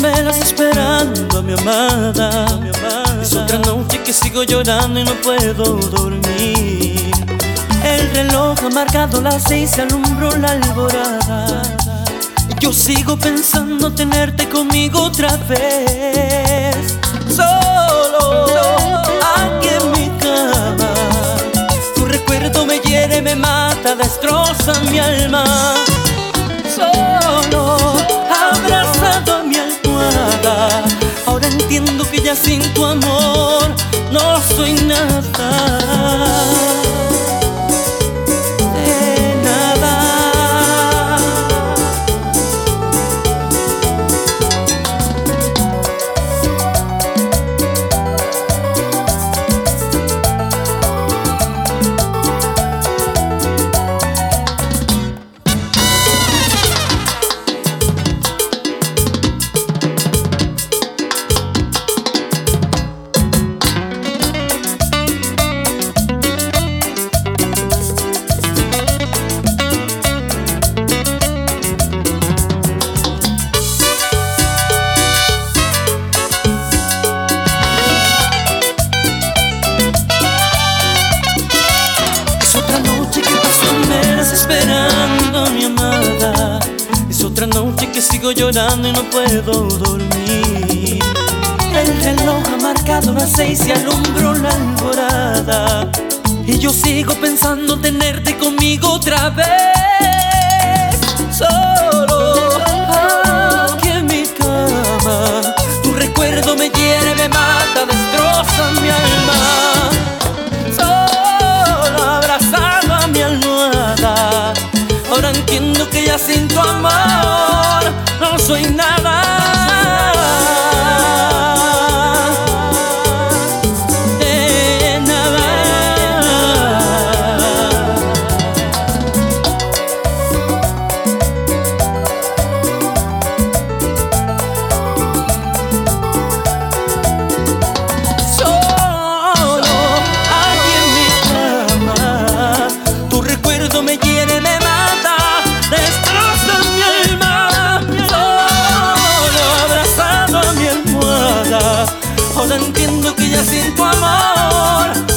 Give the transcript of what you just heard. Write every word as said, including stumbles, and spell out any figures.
meras esperando a mi amada. Es otra noche que sigo llorando y no puedo dormir. El reloj ha marcado las seis, se alumbró la alborada. Yo sigo pensando tenerte conmigo otra vez. Solo, aquí en mi cama. Tu recuerdo me hiere, me mata, destroza mi alma. Solo, abrazado a mi almohada. Ahora entiendo que ya sin tu amor no soy nada. Esperando a mi amada. Es otra noche que sigo llorando y no puedo dormir. El reloj ha marcado las seis y alumbró la alborada. Y yo sigo pensando tenerte conmigo otra vez. Solo aquí en mi cama. Tu recuerdo me hiere, me mata, destroza mi alma. Solo abrazado a mi almohada. Ahora entiendo que ya sin tu amor no soy nada. De nada. Solo aquí en mi cama. Tu recuerdo me hiere, me destroza mi alma. Solo abrazado a mi almohada. Ahora entiendo que ya sin tu amor